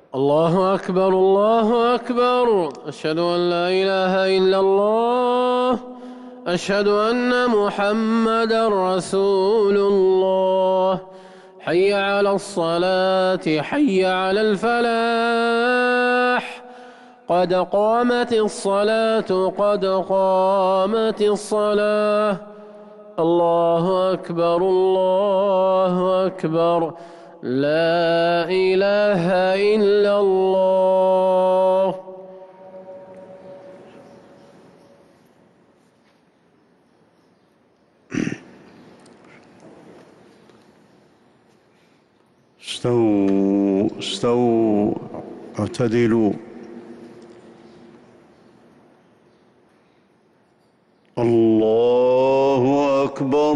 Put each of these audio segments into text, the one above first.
الله أكبر الله أكبر. أشهد أن لا إله إلا الله. أشهد أن محمدا رسول الله. حي على الصلاة، حي على الفلاح. قد قامت الصلاة، قد قامت الصلاة. الله أكبر الله أكبر. لا إله إلا الله. استووا استووا اعتدلوا. الله أكبر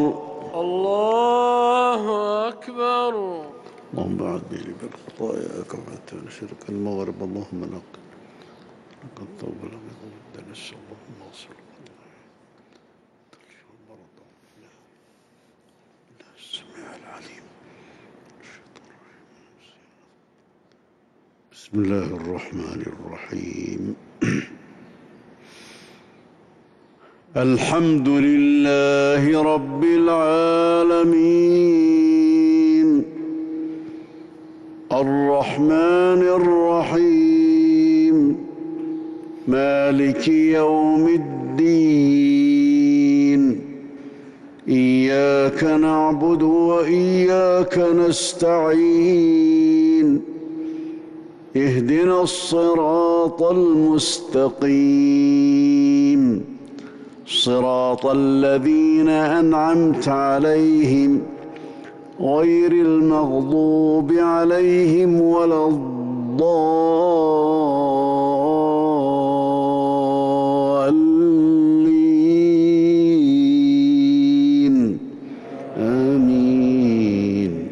الله أكبر. اللهم بعدني بالخطايا كما تنشرك المغرب. اللهم نقل لقد طول من الدنس. اللهم اغفر المرض السميع العليم. بسم الله الرحمن الرحيم. الحمد لله رب العالمين الرحمن الرحيم مالك يوم الدين. إياك نعبد وإياك نستعين. اهدنا الصراط المستقيم صراط الذين أنعمت عليهم غير المغضوب عليهم ولا الضالين. آمين.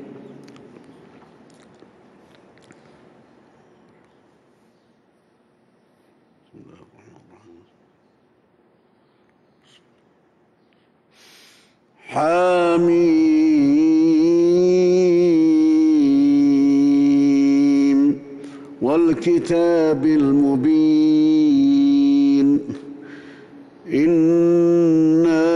حميم والكتاب المبين. إنا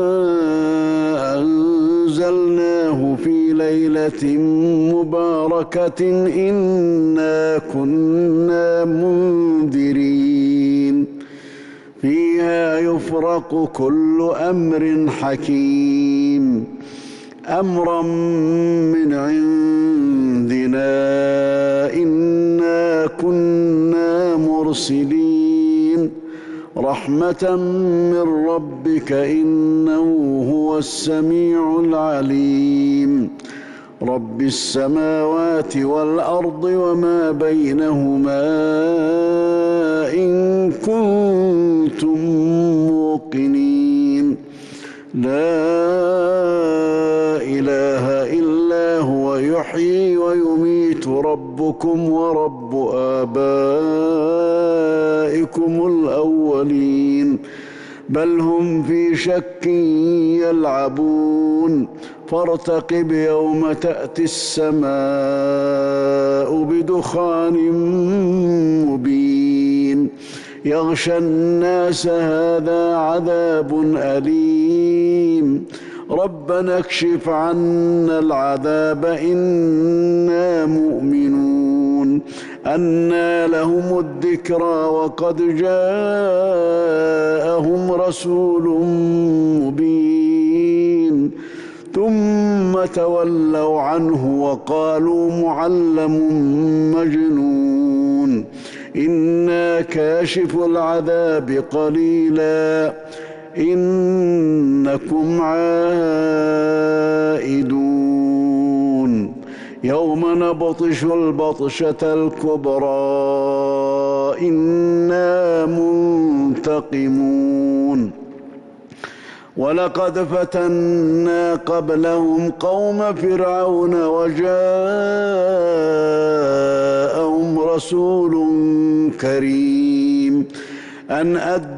أنزلناه في ليلة مباركة إنا كنا منذرين. فيها يفرق كل أمر حكيم أمرا من عندنا إنا كنا مرسلين. رحمة من ربك إنه هو السميع العليم. رب السماوات والأرض وما بينهما إن كنتم موقنين. لا إله إلا هو يحيي ويميت ربكم ورب آبائكم الأولين بل هم في شك يلعبون. فارتقب يوم تأتي السماء بدخان مبين يغشى الناس هذا عذاب أليم. ربنا اكشف عنا العذاب إنا مؤمنون. أنى لهم الذكرى وقد جاءهم رسول مبين ثم تولوا عنه وقالوا معلم مجنون. إنا كاشف العذاب قليلا إنكم عائدون. يوم نبطش البطشة الكبرى إنا منتقمون. ولقد فتنا قبلهم قوم فرعون وجاءهم رسول كريم أن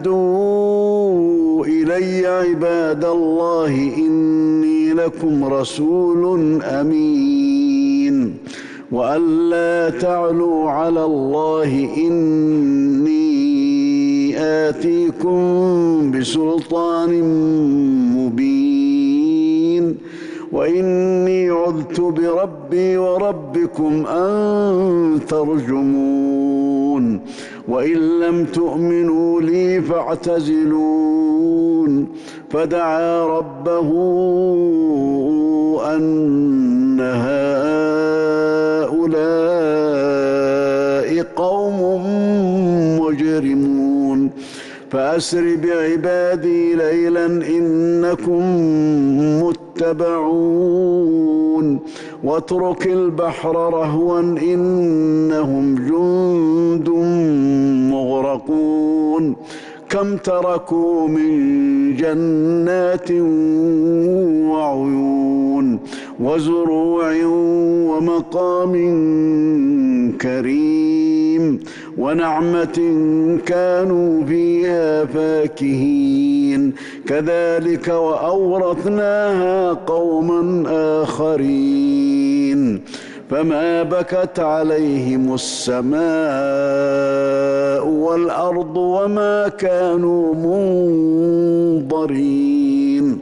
أدوا إلي عباد الله إني لكم رسول أمين. وألا تعلوا على الله إني آتيكم بسلطان مبين وإني عذت بربي وربكم أن ترجمون وإن لم تؤمنوا لي فاعتزلون فدعا ربه أن هؤلاء قوم مجرمون فأسر بعبادي ليلا إنكم متبعون واترك البحر رهوا إنهم جند مغرقون كم تركوا من جنات وعيون وزروع ومقام كريم ونعمة كانوا فيها فاكهين كذلك وأورثناها قوما آخرين فما بكت عليهم السماء والأرض وما كانوا منظرين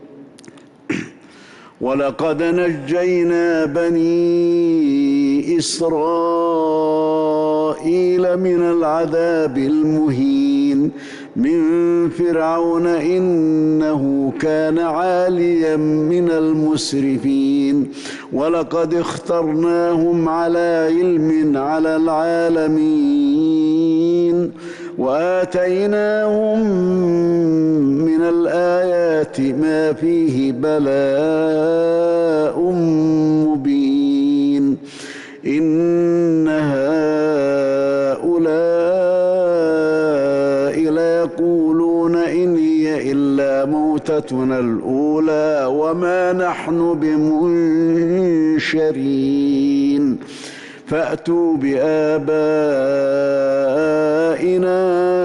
ولقد نجينا بني إسرائيل من العذاب المهين من فرعون إنه كان عاليا من المسرفين ولقد اخترناهم على علم على العالمين وآتيناهم من الآيات ما فيه بلاء مبين إن هؤلاء ليقولون إن هي إلا موتتنا الأولى وما نحن بمنشرين فأتوا بآبائنا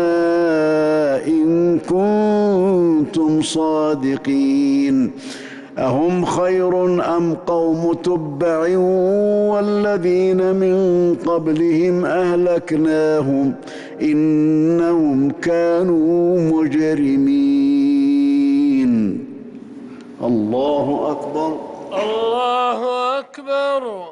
إن كنتم صادقين أهم خير أم قوم تبع والذين من قبلهم أهلكناهم إنهم كانوا مجرمين الله أكبر الله أكبر.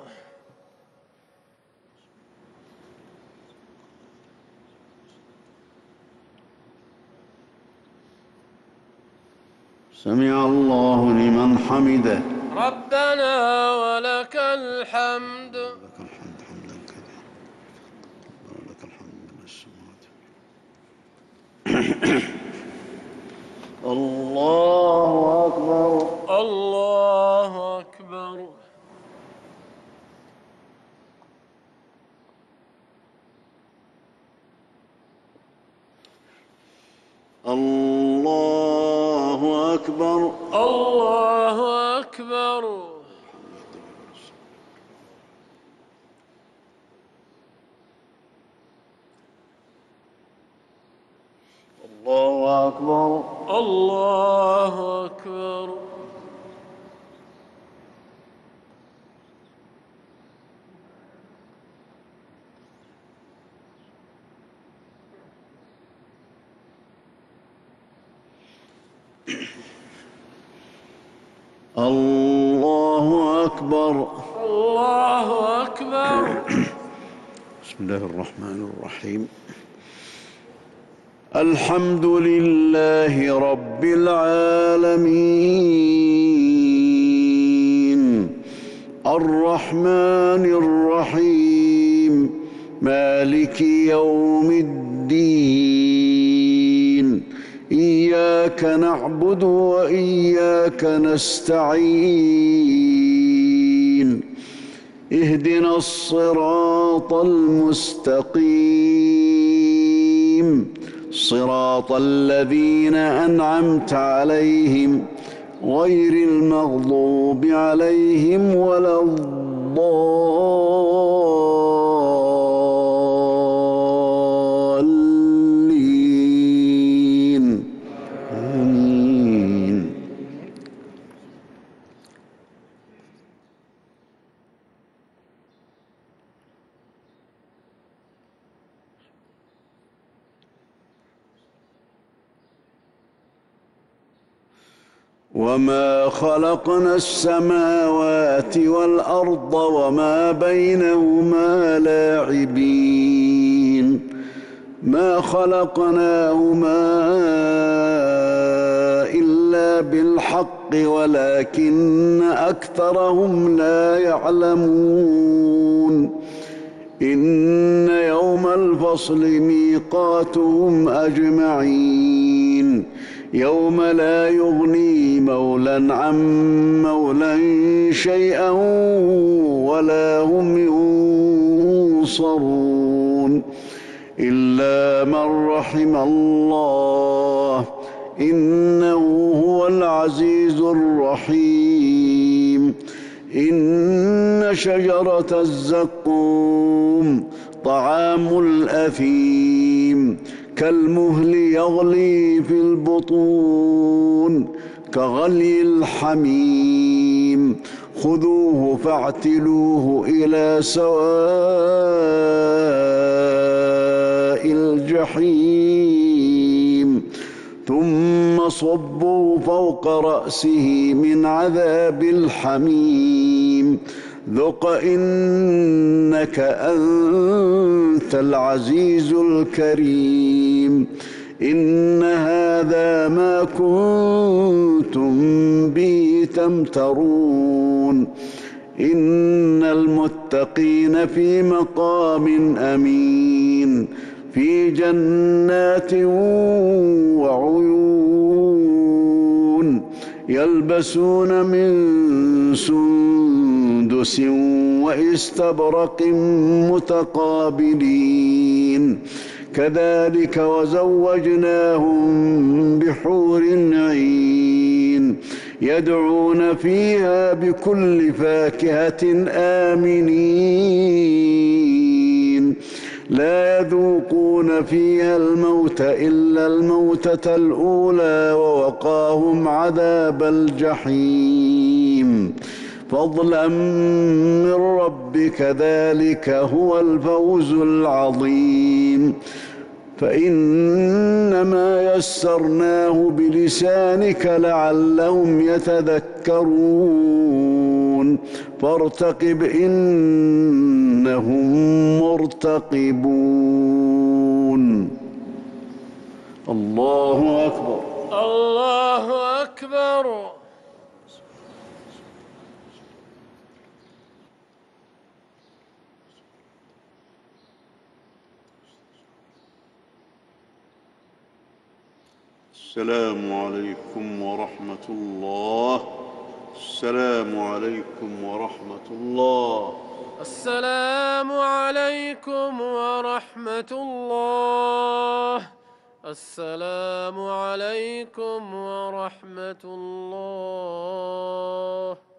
سمع الله لمن حمده ربنا ولك الحمد. لك الحمد حمدا كثيرا ولك الحمد من السماوات الله أكبر الله أكبر. الله أكبر الله أكبر. الله أكبر الله أكبر. الله أكبر الله أكبر. بسم الله الرحمن الرحيم الحمد لله رب العالمين الرحمن الرحيم مالك يوم الدين إياك نعبد وإياك نستعين اهدنا الصراط المستقيم صراط الذين أنعمت عليهم غير المغضوب عليهم ولا الضالين آمين وما خلقنا السماوات والأرض وما بينهما لاعبين ما خلقناهما إلا بالحق ولكن أكثرهم لا يعلمون إن يوم الفصل ميقاتهم أجمعين يوم لا يغني مولى عن مولى شيئا ولا هم ينصرون إلا من رحم الله إنه هو العزيز الرحيم إن شجرة الزقوم طعام الأثيم كالمهل يغلي في البطون كغلي الحميم خذوه فاعتلوه إلى سواء الجحيم ثم صبوا فوق رأسه من عذاب الحميم ذق إنك أنت العزيز الكريم إن هذا ما كنتم به تمترون إن المتقين في مقام أمين في جنات وعيون يلبسون من سندس واستبرق متقابلين كذلك وزوجناهم بحور عين يدعون فيها بكل فاكهة آمنين لا يذوقون فيها الموت إلا الموتة الأولى ووقاهم عذاب الجحيم فضلا من ربك ذلك هو الفوز العظيم فإنما يسرناه بلسانك لعلهم يتذكرون فارتقب إنهم مرتقبون الله أكبر الله أكبر. السلام عليكم ورحمة الله. السلام عليكم ورحمة الله. السلام عليكم ورحمة الله. السلام عليكم ورحمة الله.